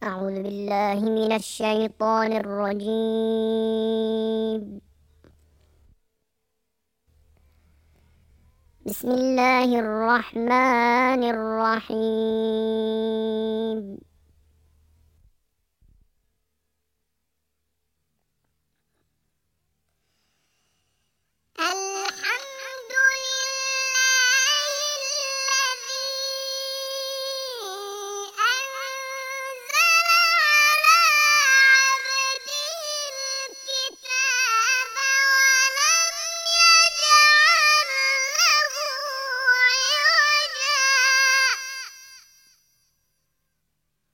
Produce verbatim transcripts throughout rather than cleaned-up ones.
أعوذ بالله من الشيطان الرجيم. بسم الله الرحمن الرحيم. الحمد لله الذي أنزل على عبده الكتاب ولم يجعل له عوجا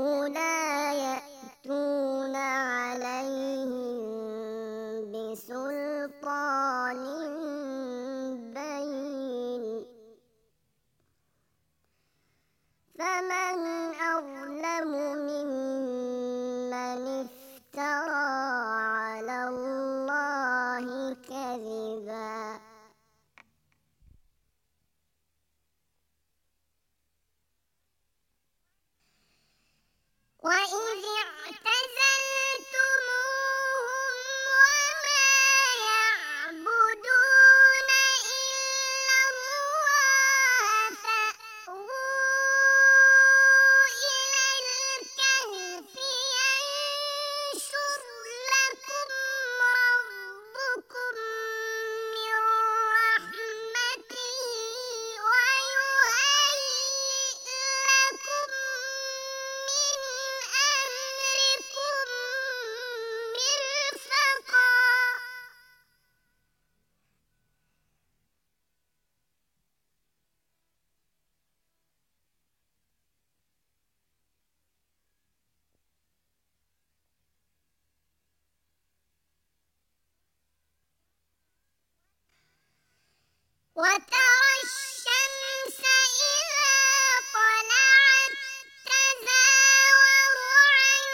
لولا يأتون عليهم بسلطان بين فمن أظلم ممن افترى على الله كذبا وإذ اعتزلتموهم وما يعبدون إلا الله فأووا إلى الكهف ينشر لكم ربكم من رحمته ويهيئ لكم من أمركم مرفقا وترى الشمس إذا طلعت تزاور عن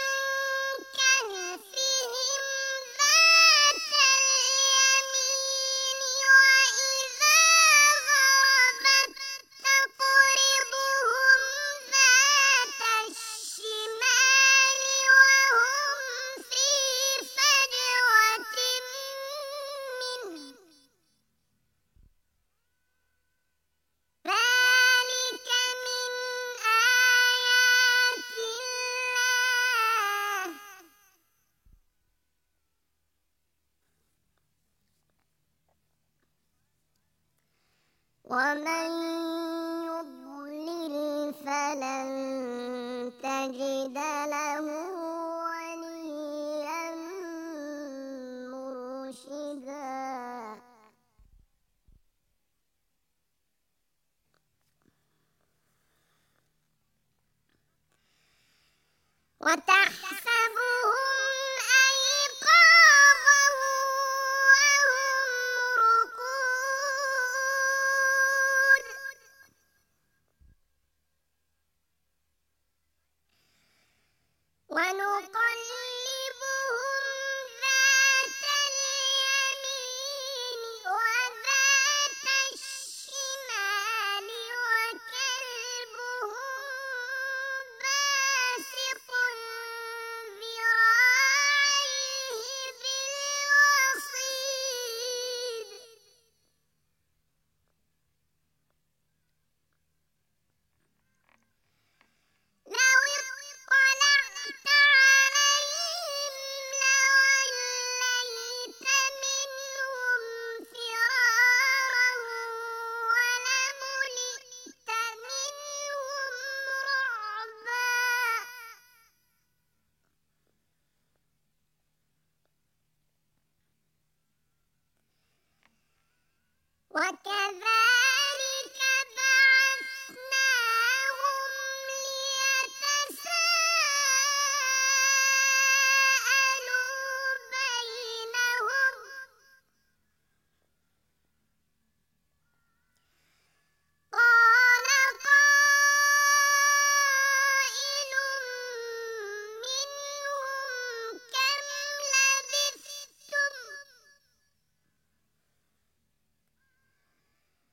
كهفهم ذات اليمين وإذا غربت تقرضهم ذات الشمال وهم في فجوة منه ذلك من آيات الله ومن يضلل فلن تجد له وليا مرشدا وتحسبهم أيقاظا وهم رقود ونقلبهم ذات اليمين وذات الشمال وكلبهم باسط ذراعيه بالوصيد لو اطلعت عليهم لوليت منهم فرارا ولملئت منهم رعبا وكذلك بعثناهم ليتساءلوا بينهم قال قائل منهم كم لبثتم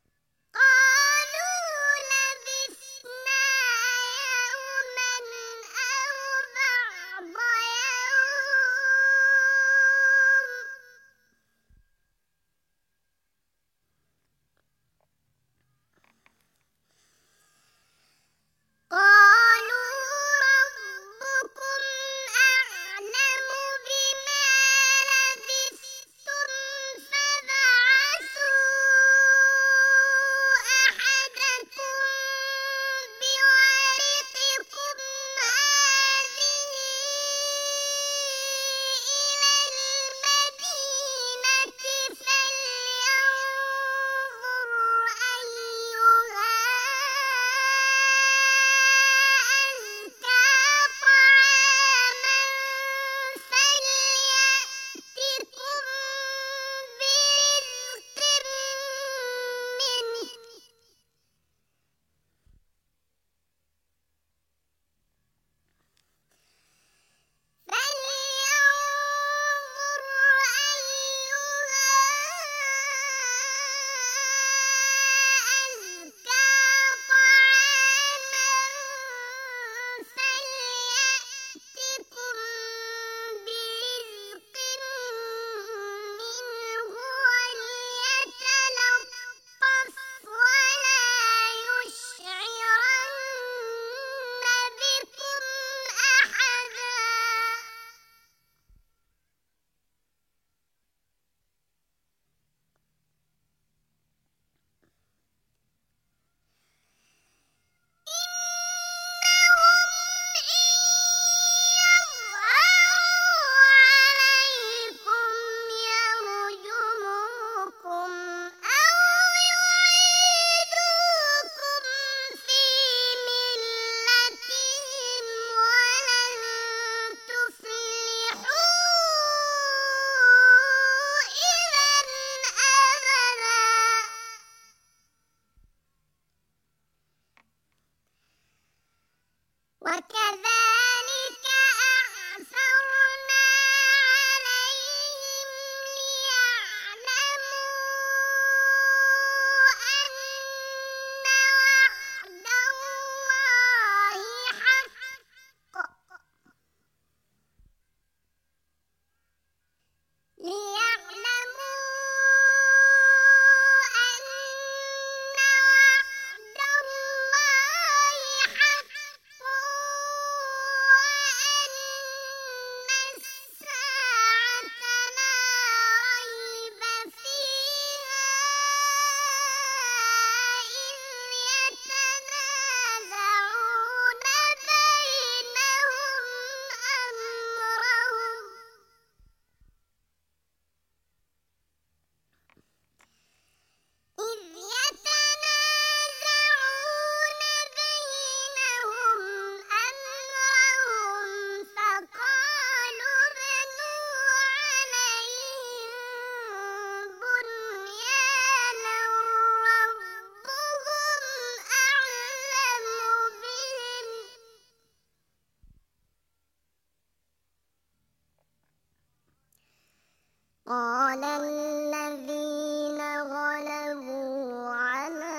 قال الذين غلبوا على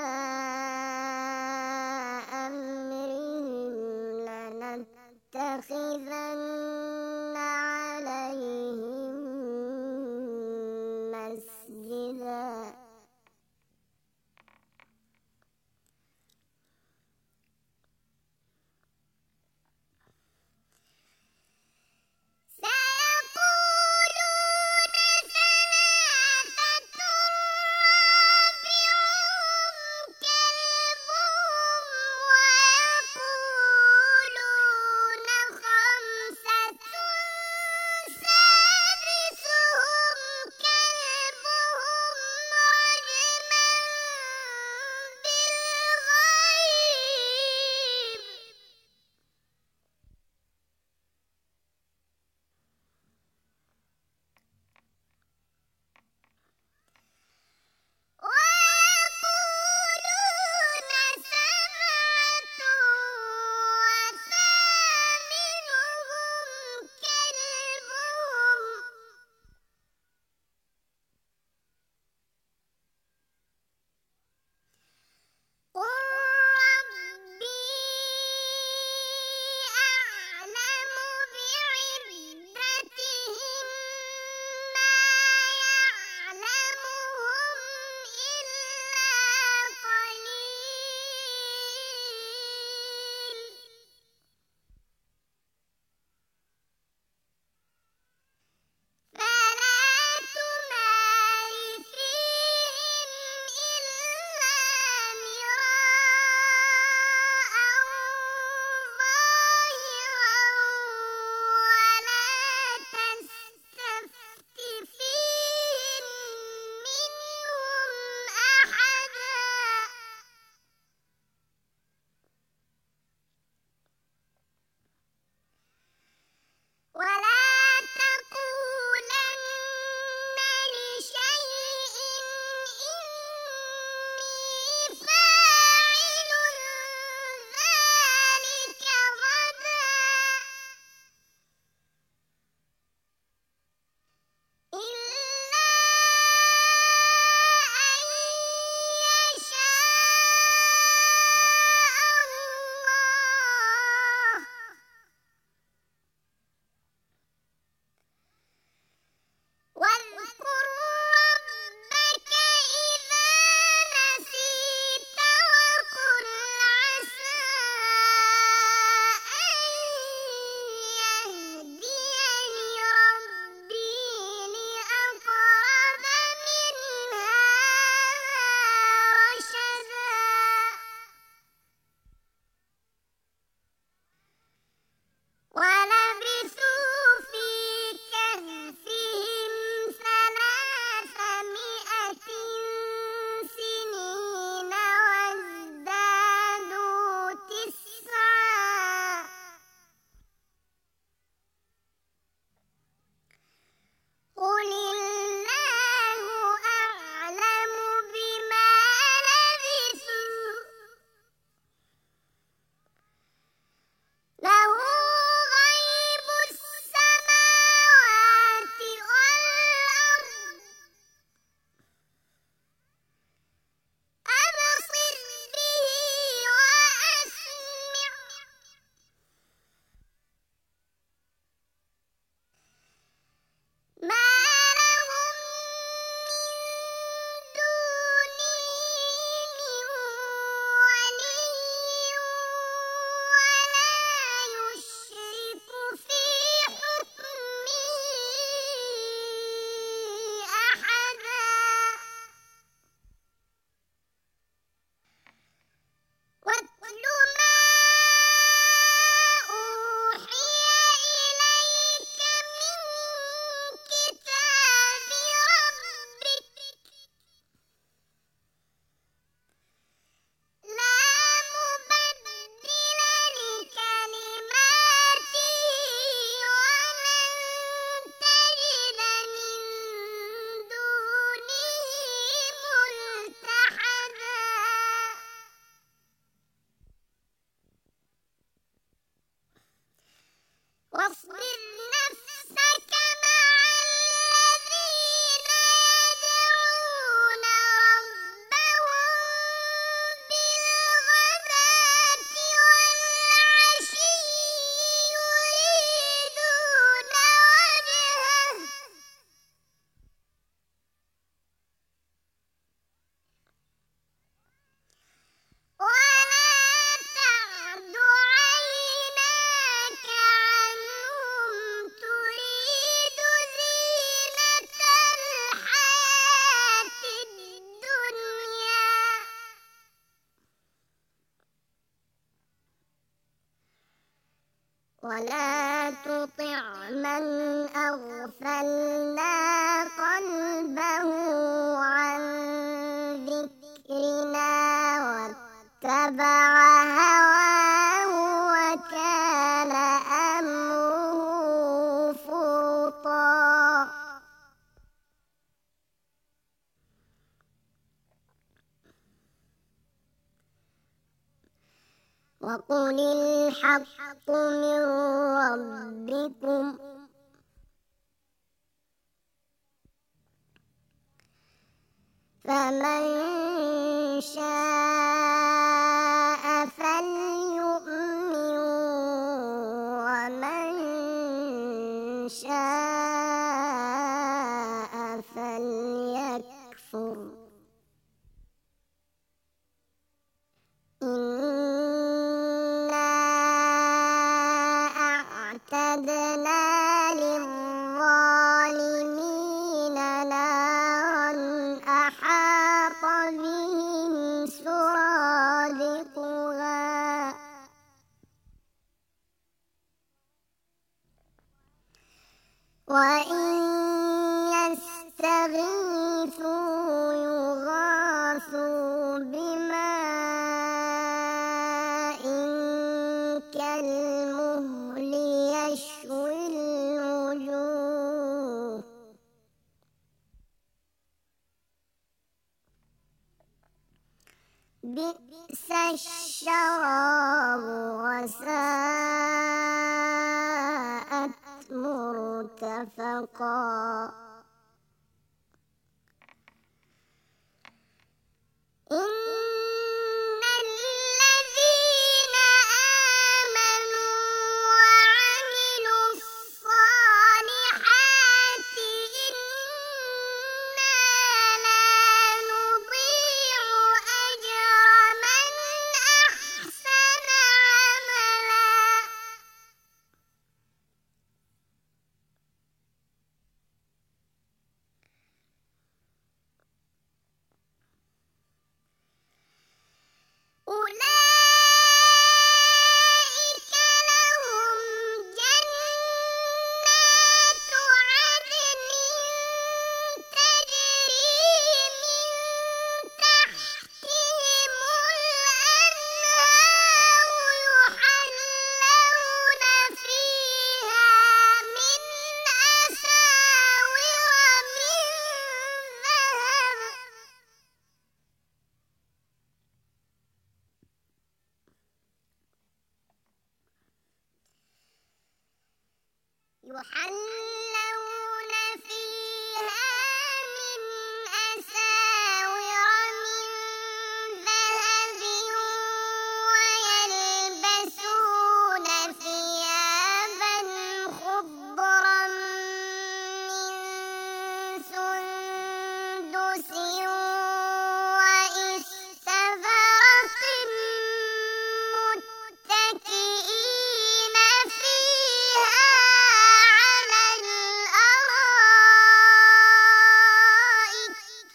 أمرهم لنتخذن عليهم مسجدا سيقولون ثلاثة رابعهم كلبهم ويقولون خمسة ولا تطع من أغفلنا قلبه عن ذكرنا واتبع هواه وكان أمره فرطا. وقل الحق من ربكم فمن شاء فليؤمن ومن شاء فليكفر. إنا أعتدنا للظالمين نارا أحاط بهم سرادقها وإن يستغيثوا يغاثوا بماء كالمهل يشوي الوجوه بئس الشراب وساءت مرتفقا. إن الذين آمنوا وعملوا الصالحات إنا لا نضيع أجر من أحسن عملا. أولئك لهم جنات عدن تجري من تحتهم الأنهار يحلون فيها من أساور من ذهب يحلون فيها من أساور من ذهب ويلبسون ثيابا خضرا من سندس وإستبرق متكئين فيها على الأرائك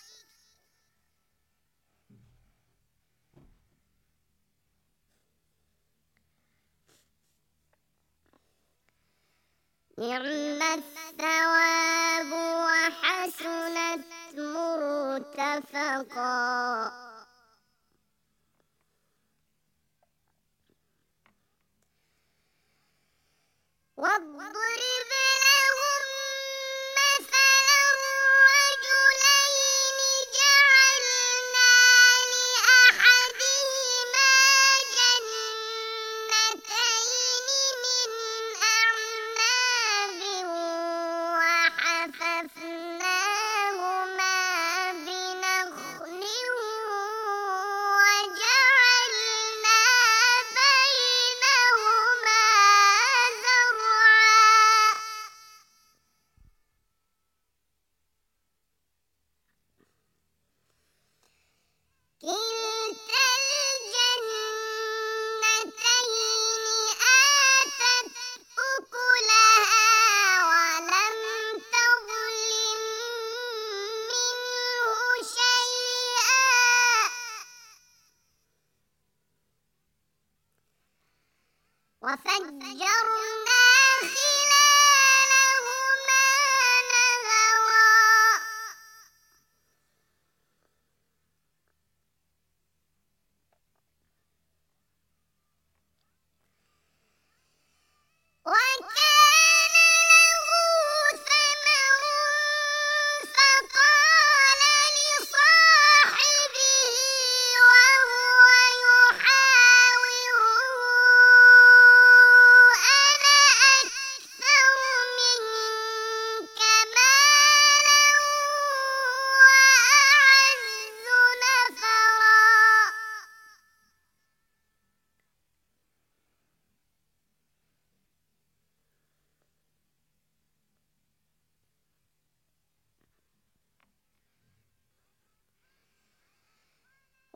نعم الثواب وحسنت مرتفقا. واضرب لهم مثلا رجلين جعلنا لأحدهما جنتين من أعناب وحففناهما بنخل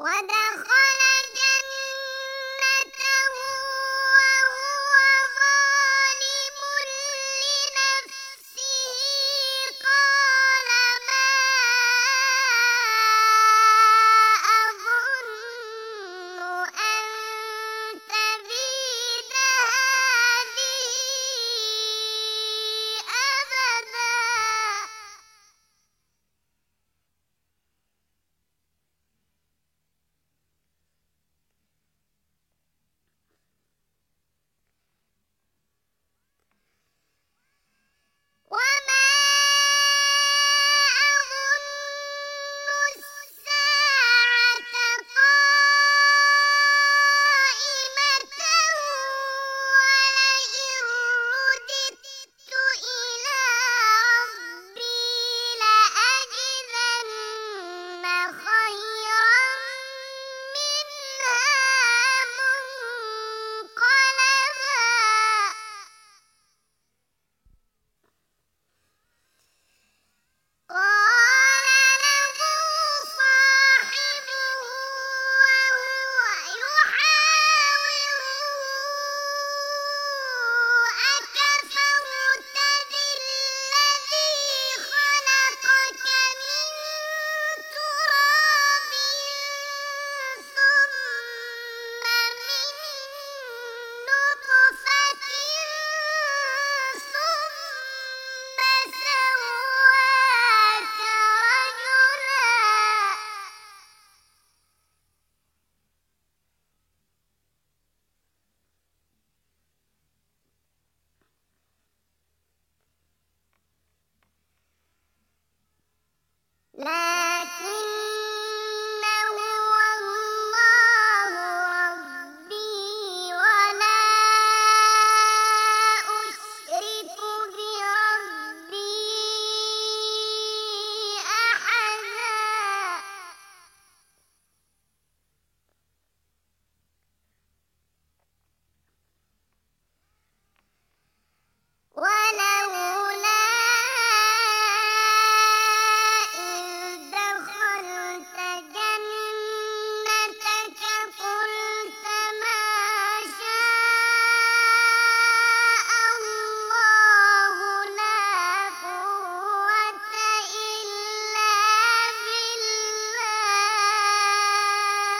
ودخل جنته وهو ظالم لنفسه قال ما أظن أن تبيد هذه أبدا. وما أظن الساعة قائمة ولئن رددت إلى ربي لأجدن خيرا منها منقلبا. قال له صاحبه وهو يحاوره أكفرت بالذي خلقك من تراب ثم من نطفة ثم سواك رجلا. لكن هو الله ربي ولا أشرك بربي أحدا. ولولا إذ دخلت جنتك قلت ما شاء الله لا قوة إلا بالله.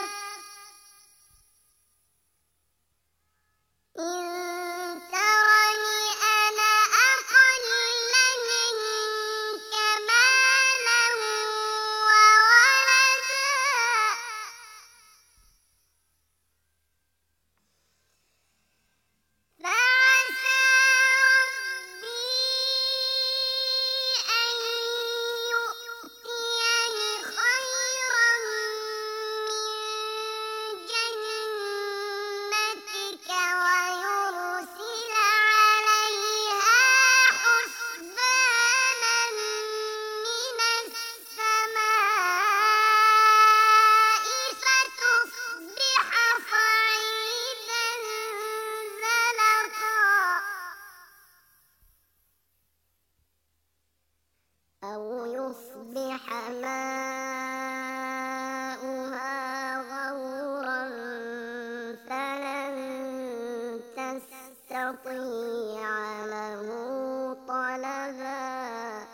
إن ترني أنا أقل منك مالا وولدا فعسى ربي أن يؤتيني خيرا من جنتك ويرسل عليها حسبانا من السماء فتصبح صعيدا زلقا أو يصبح ماؤها غورا فلن تستطيع له طلبا.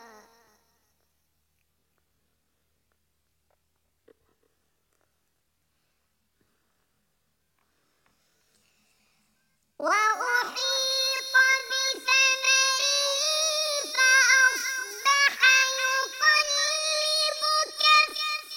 وأحيط بثمره فأصبح يقلب كفيه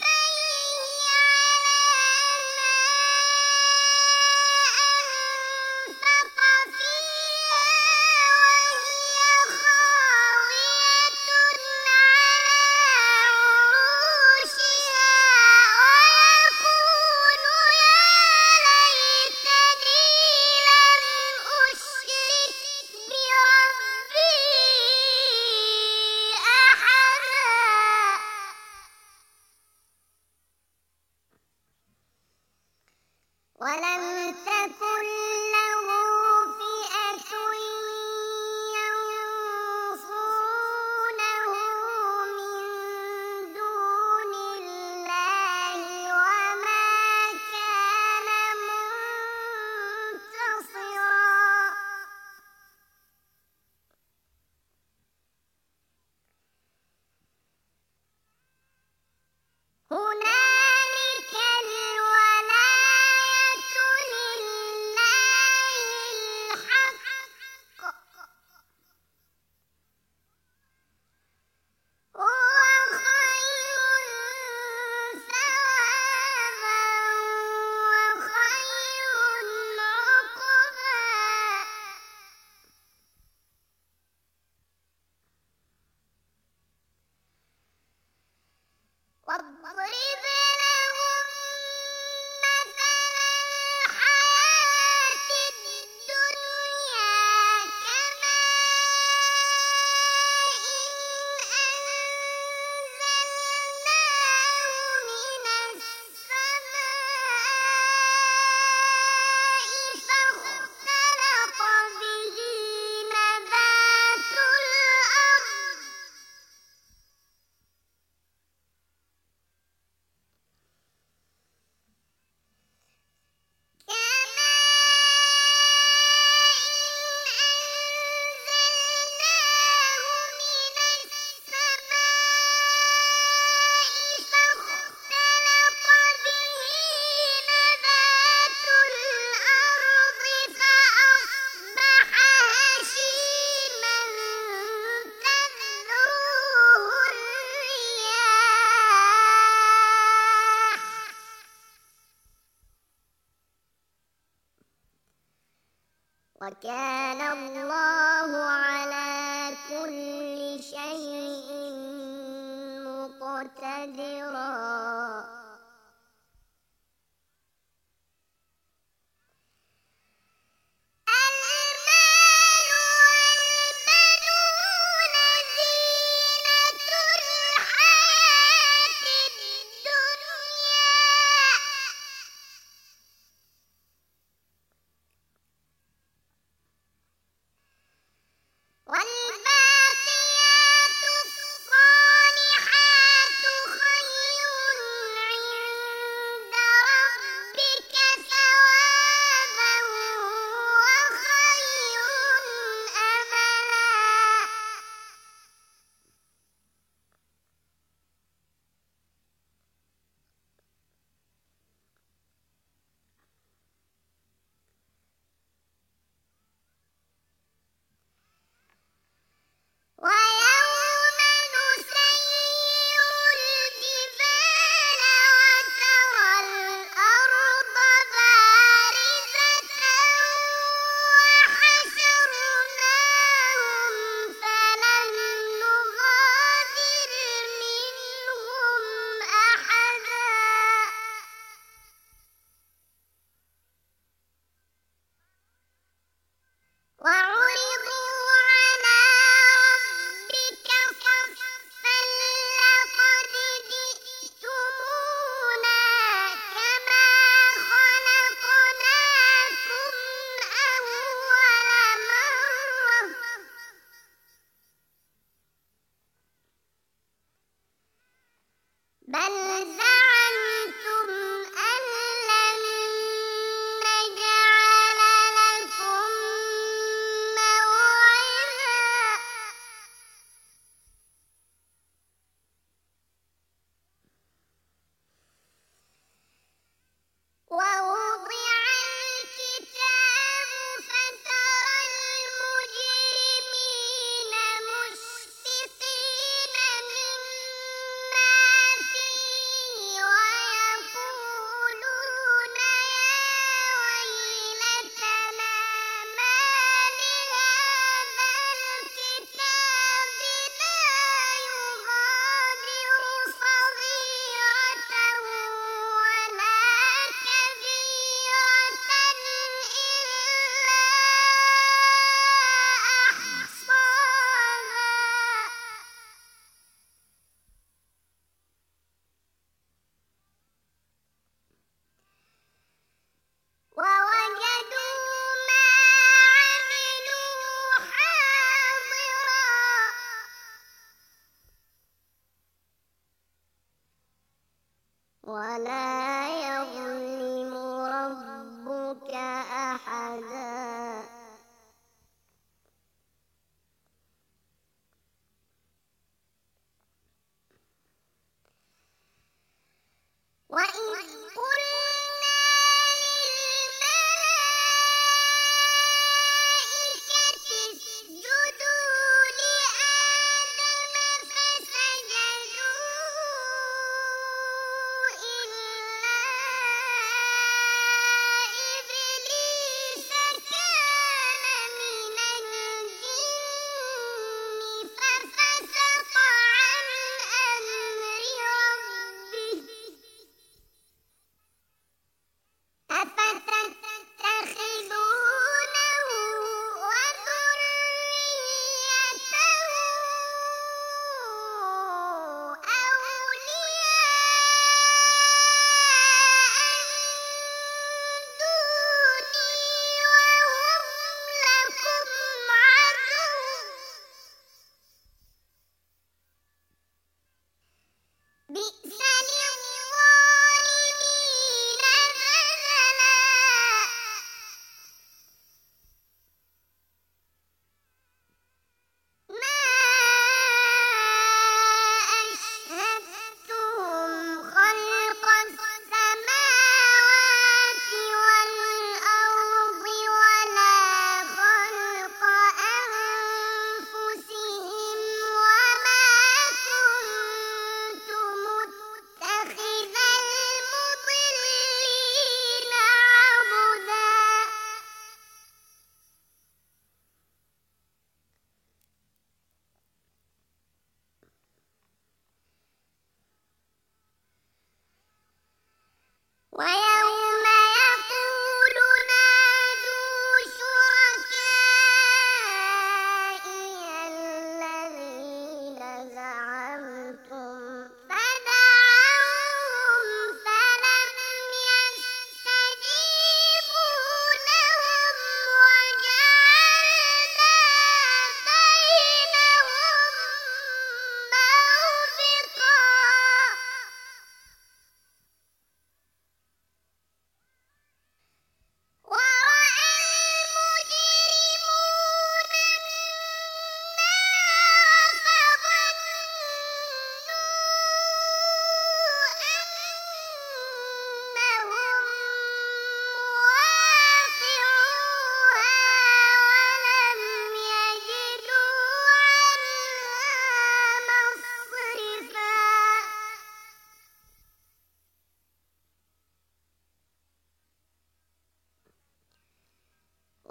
واضرب لهم مثل الحياة الدنيا كماء أنزلناه من السماء فاختلط به نبات الأرض وكان الله على كل شيء مقتدرا. المال والبنون زينة الحياة الدنيا والباقيات الصالحات خير عند ربك ثوابا وخير أملا. ويوم نسير الجبال وترى الأرض بارزة وحشرناهم فلم نغادر منهم أحدا. وعرضوا على ربك صفا لقد جئتمونا كما خلقناكم أول مرة بل زعمتم أن لن نجعل لكم موعدا. ووضع الكتاب فترى المجرمين مشفقين مما فيه ويقولون يا ويلتنا ما لهذا الكتاب لا يغادر صغيرة ولا كبيرة إلا أحصاها ووجدوا ما عملوا حاضرا ولا يظلم ربك أحدا. وإذ قلنا للملائكة اسجدوا لآدم فسجدوا إلا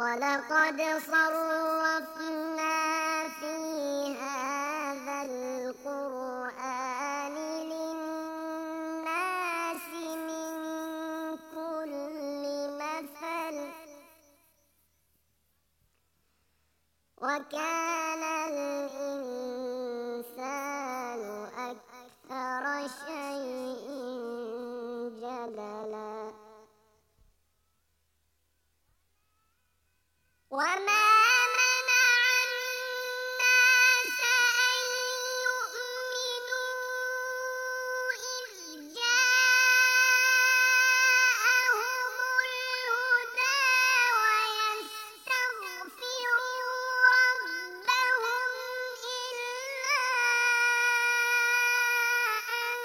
ولقد صرفنا في هذا القرآن للناس من كل مثل وكان الإنسان أكثر شيء جدلا وما منع الناس أن يؤمنوا إذ جاءهم الهدى ويستغفروا ربهم إلا أن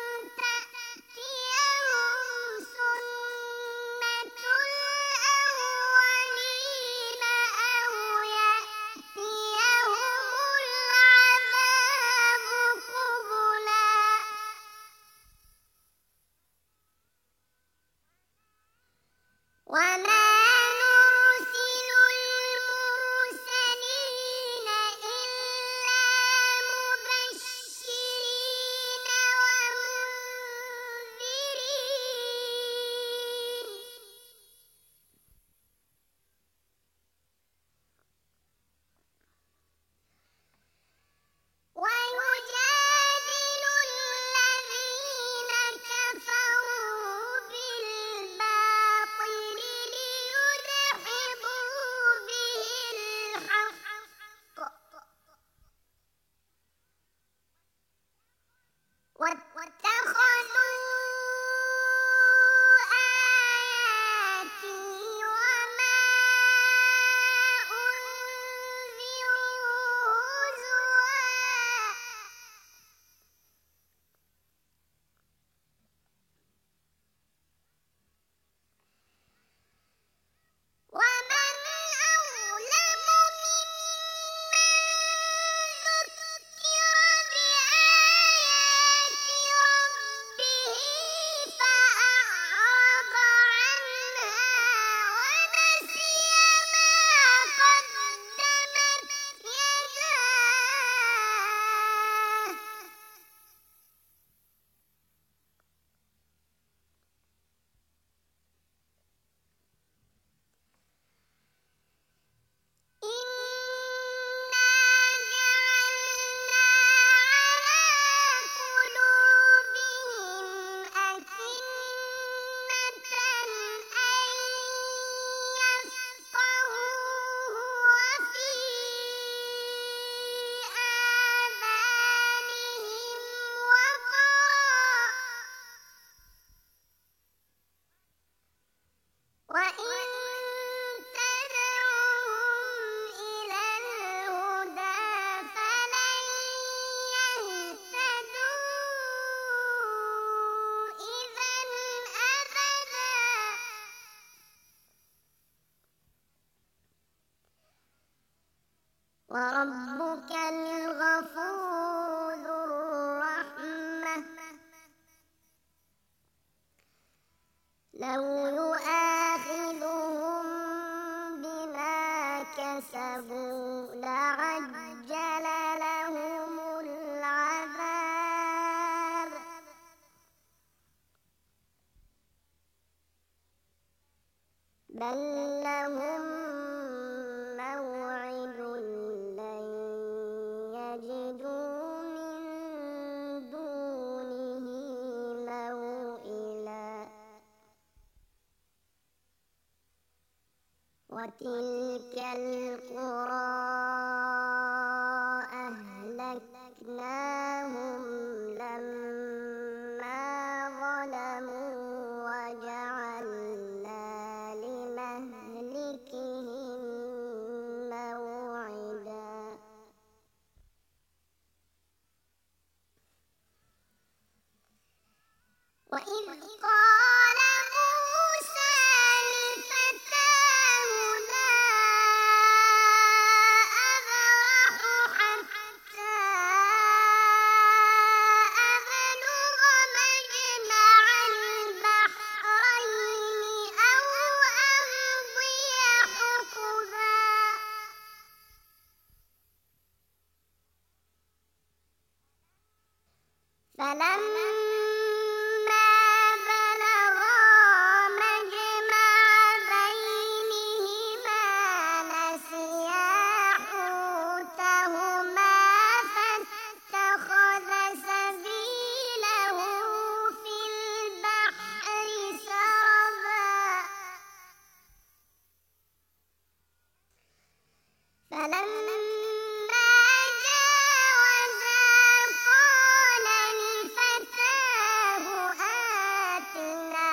تأتيهم سنة الأولين أو يأتيهم العذاب قبلا وما نرسل المرسلين إلا مبشرين ومنذرين ويجادل الذين كفروا بالباطل ليدحضوا به الحق واتخذوا آياتي وما أنذروا هزوا ومن أظلم ممن ذكر بآيات ربه فأعرض عنها ونسي ما قدمت يداه إنا جعلنا على قلوبهم أكنة أن يفقهوه وفي آذانهم وقرا وإن تدعوهم إلى الهدى فلن يهتدوا إذا أبدا وربك الغفور ذو الرحمة لو يؤاخذهم بما كسبوا لعجل لهم العذاب بل لهم موعد لن يجدوا من دونه موئلا وتلك القرى أهلكناهم لما ظلموا وجعلنا لمهلكهم موعدا وإذ قال موسى لفتاه لا فلما بلغا مجمع بينهما نسيا حوتهما فاتخذ سبيله في البحر سربا فلما جاوزا قال لفتاه آتنا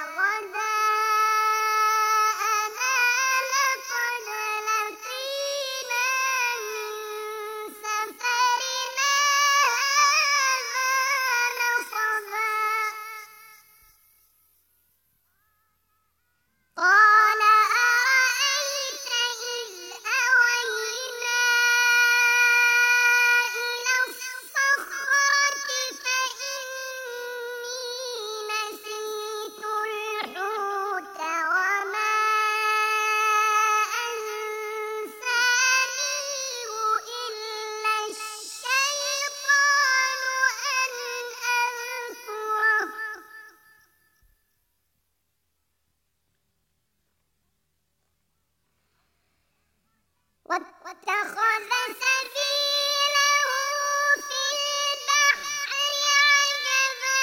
غداءنا لقد لقينا من سفرنا هذا نصبا قال أرأيت إذ أوينا إلى الصخرة فإني نسيت الحوت وما أنسانيه إلا الشيطان أن أذكره واتخذ سبيله في البحر عجبا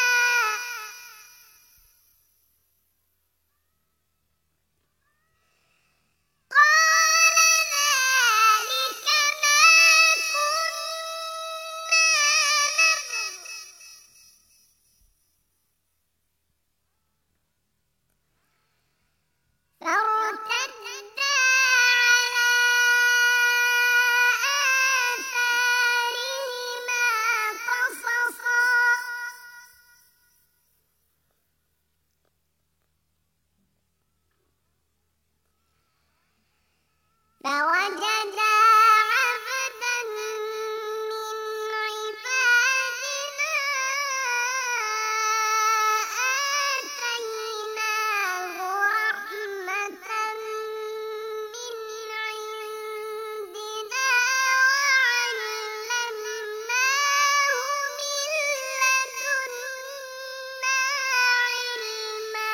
قال ذلك ما كنا نبغي فارتدا على آثارهما قصصا فوجدا عبدا من عبادنا آتيناه رحمة من عندنا وعلمناه من لدنا علما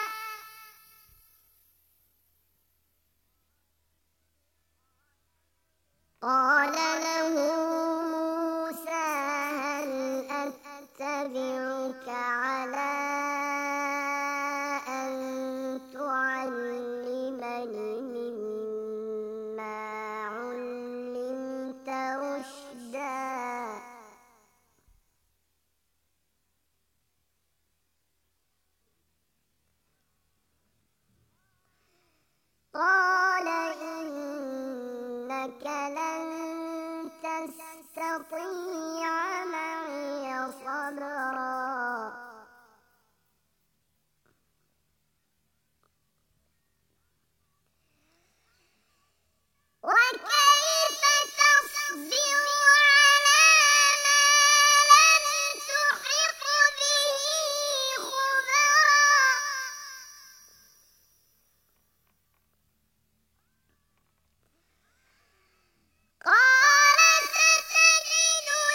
قال له موسى هل أتبعك على أن تعلمني مما علمت رشدا قال إنك لن تستطيع معي صبرا وكيف تصبر على ما لم تحط به خبرا قال ستجدني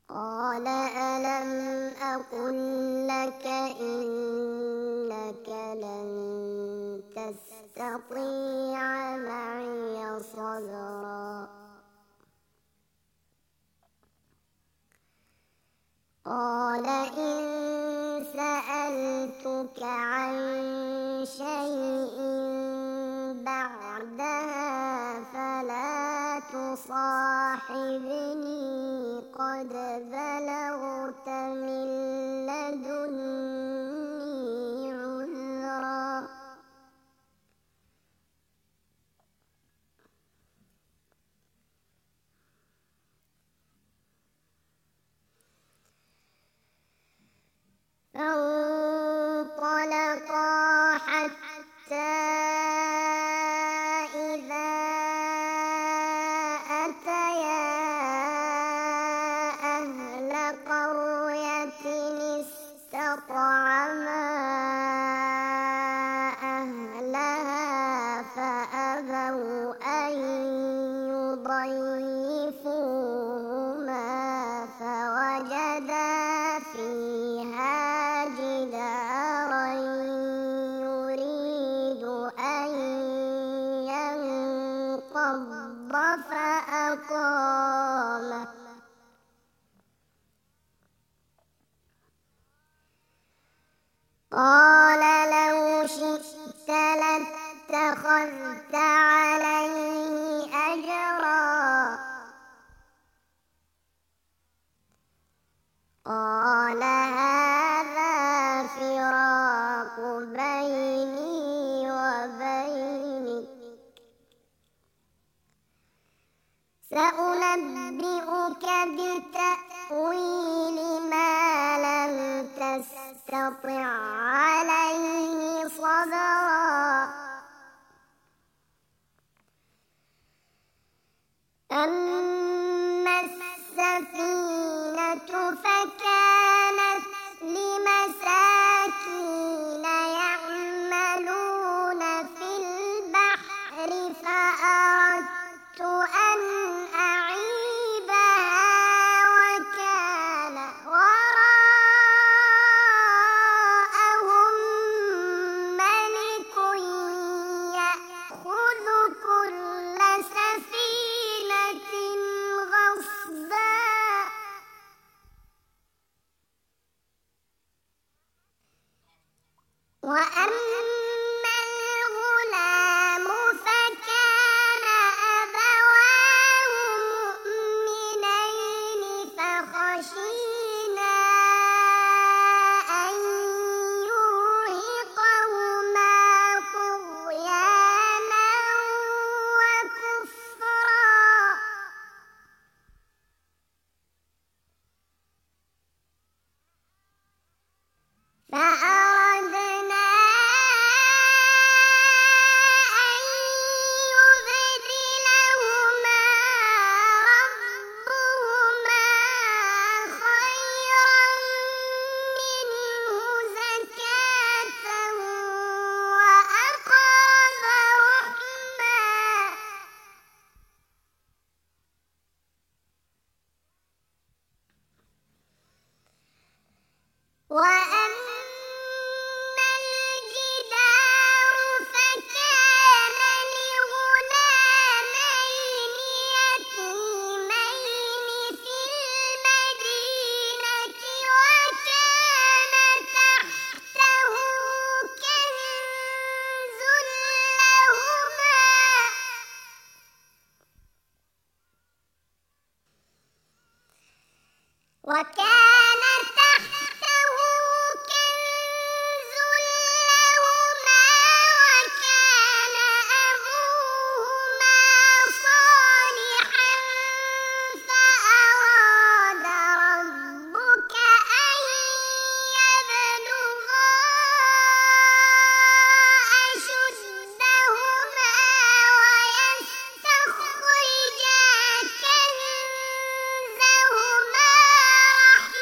قال ألم أقل لك إنك لن تستطيع معي صبرا قال إن سألتك عن شيء بعدها فلا تصاحبني قد بلغت من لدني عذرا فانطلقا حتى إذا أتيا أهل قرية استطعما أهلها فأبوا أن يضيفوهما فوجدا فيها جدارا يريد أن ينقض فأقامه قال لو شئت لاتخذت عليه أجرا قال هذا فراق بيني وبينك سأنبئك بتأويل ما لم تستطع عليه صبرا أما السفينة فكانت لمساكين يعملون في البحر فأردت أن أعيبها وكان وراءهم ملك يأخذ كل سفينة غصبا وأما الغلام فكان أبواه مؤمنين فخشينا أن يرهقهما طغيانا وكفرا فأردنا أن يبدلهما ربهما خيرا منه زكاة وأقرب رحما وأما الجدار فكان لغلامين يتيمين في المدينة وكان تحته كنز لهما وكان تحته كنز لهما وكان أبوهما صالحا فأراد ربك أن يبلغا أشدهما ويستخرجا كنزهما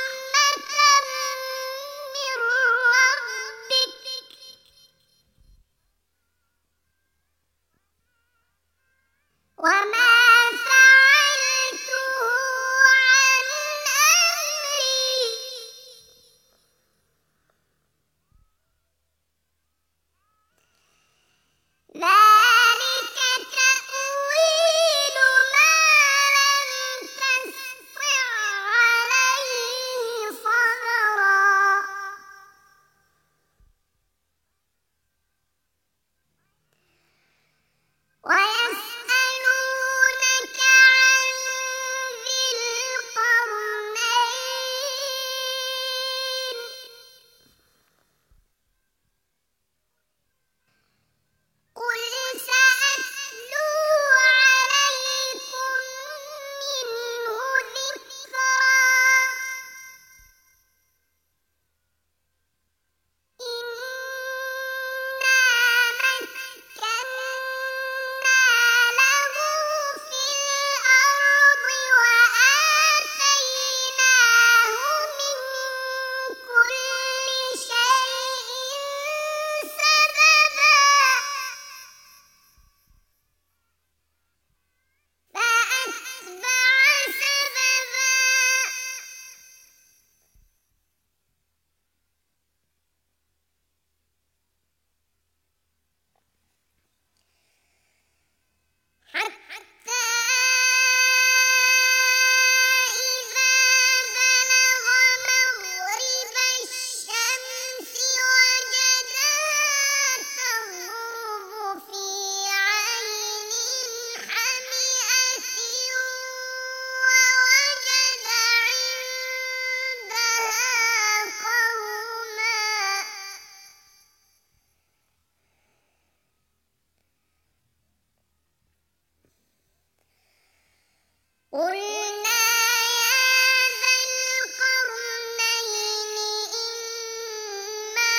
قلنا يا ذا القرنين إما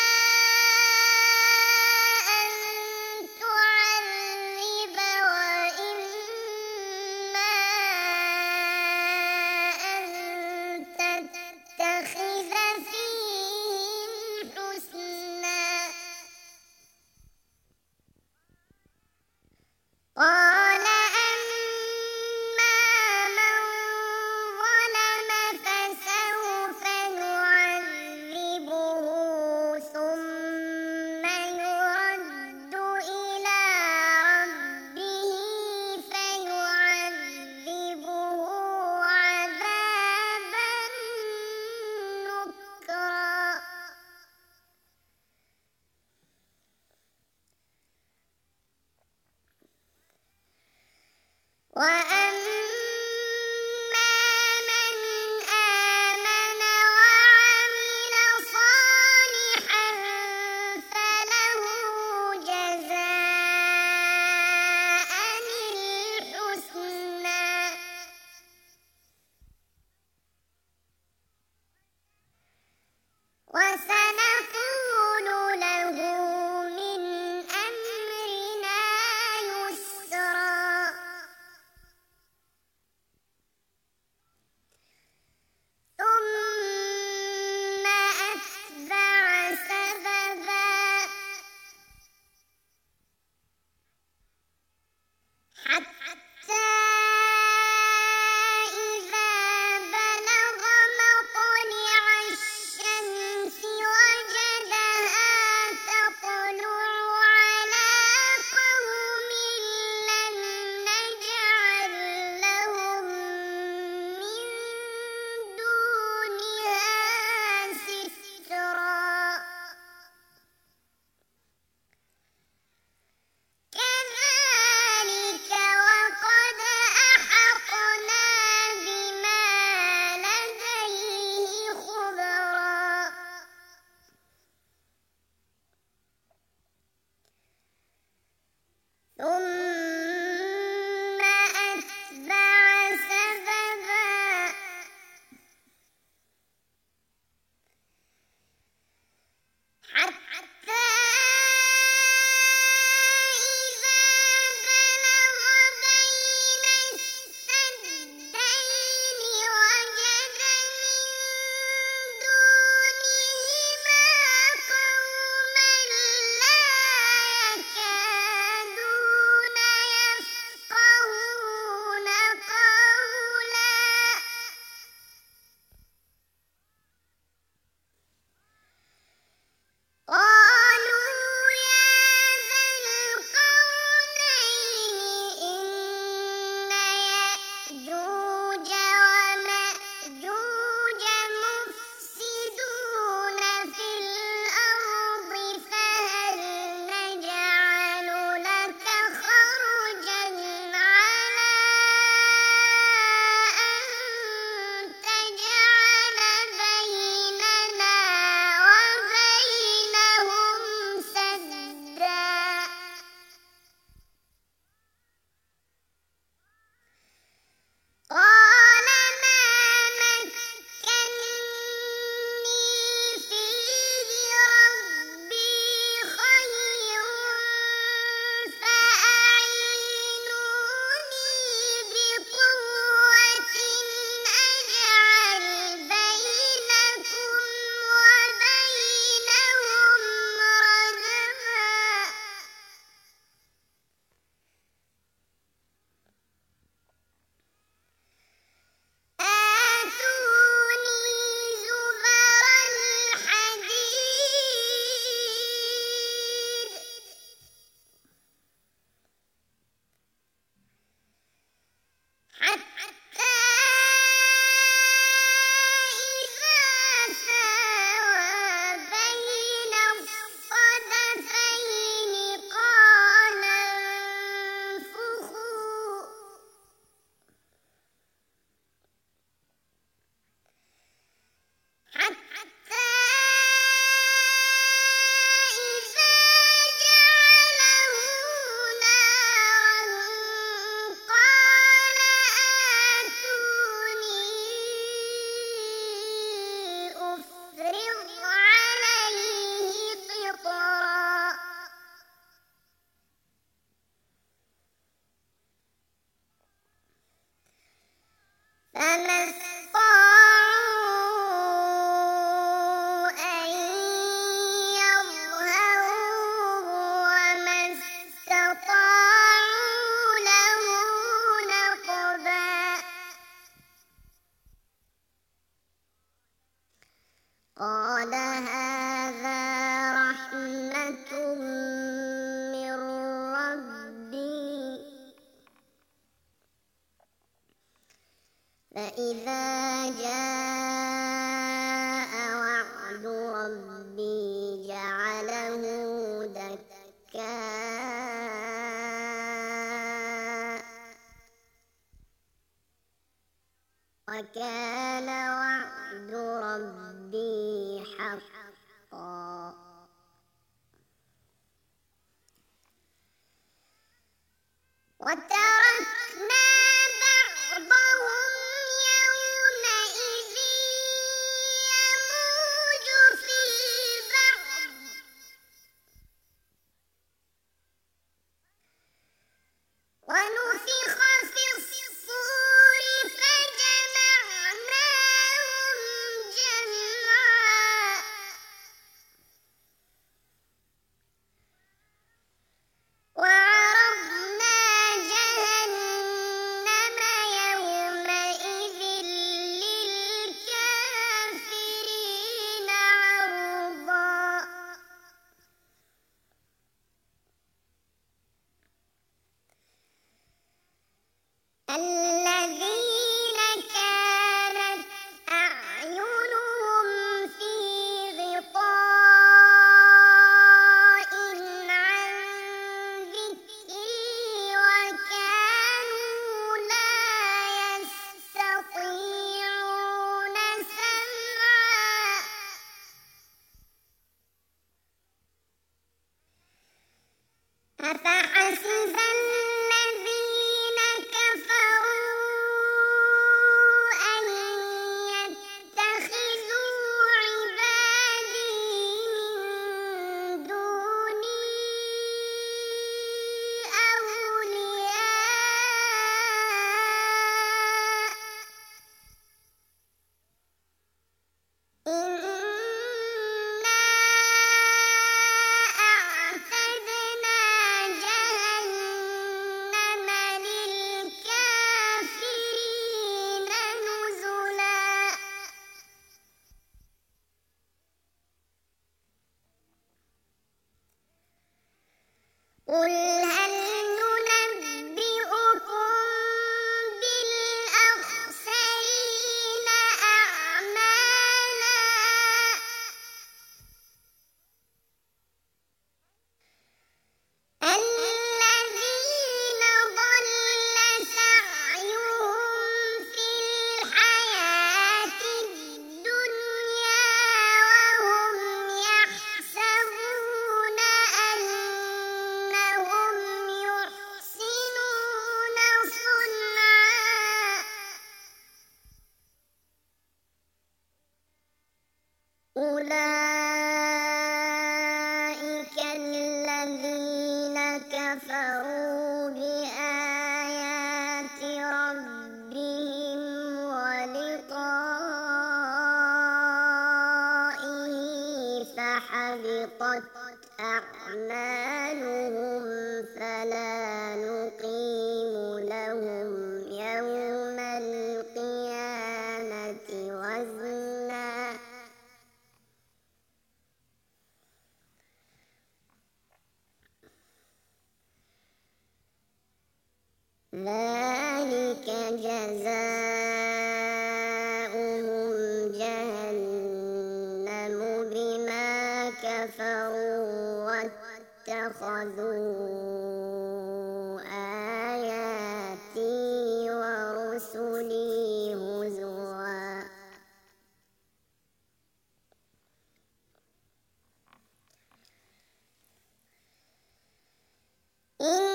أن تعذب وإما أن تتخذ فيهم حسنا قال أما من فإذا جاء وعد ربي جعله دكاء وكان وعد ربي حقا وتركنا بعضهم يومئذ يموج في بعض ونفخ في الصور فجمعناهم جمعا وعرضنا جهنم يومئذ للكافرين عرضا الذين كانت أعينهم في غطاء عن ذكري وكانوا لا يستطيعون سمعا أفحسب الذين كفروا أن يتخذوا عبادي من دوني أولياء إنا أعتدنا جهنم للكافرين نزلا قل هل ننبئكم بالأخسرين أعمالا الذين ضل سعيهم في الحياة الدنيا وهم يحسبون أنهم يحسنون صنعا أولئك الذين كفروا بآيات ربهم ولقائه فحبطت أعمالهم فلا نقيم لهم يوم القيامة وزنا ذلك جزاؤهم جهنم بما كفروا واتخذوا آياتي ورسلي هزوا إن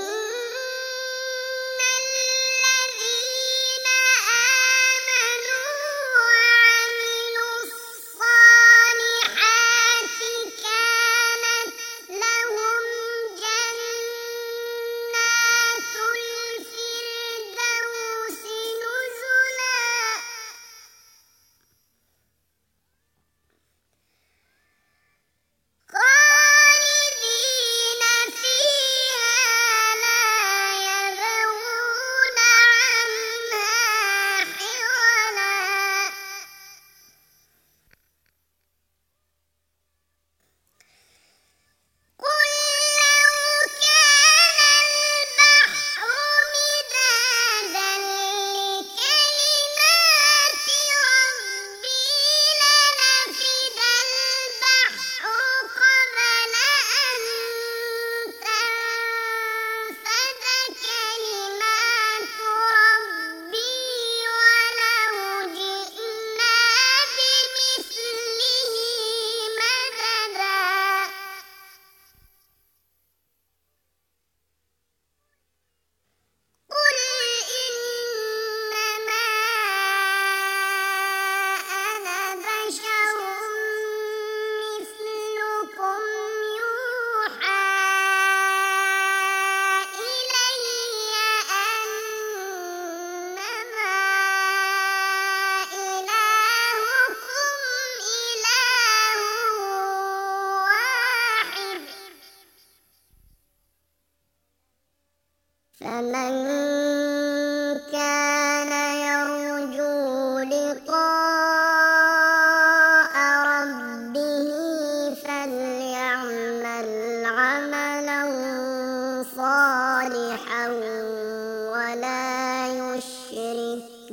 الذين آمنوا وعملوا الصالحات كانت لهم جنات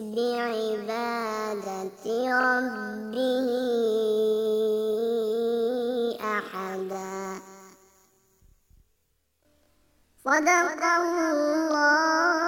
بعبادة ربه أحدا. صدق الله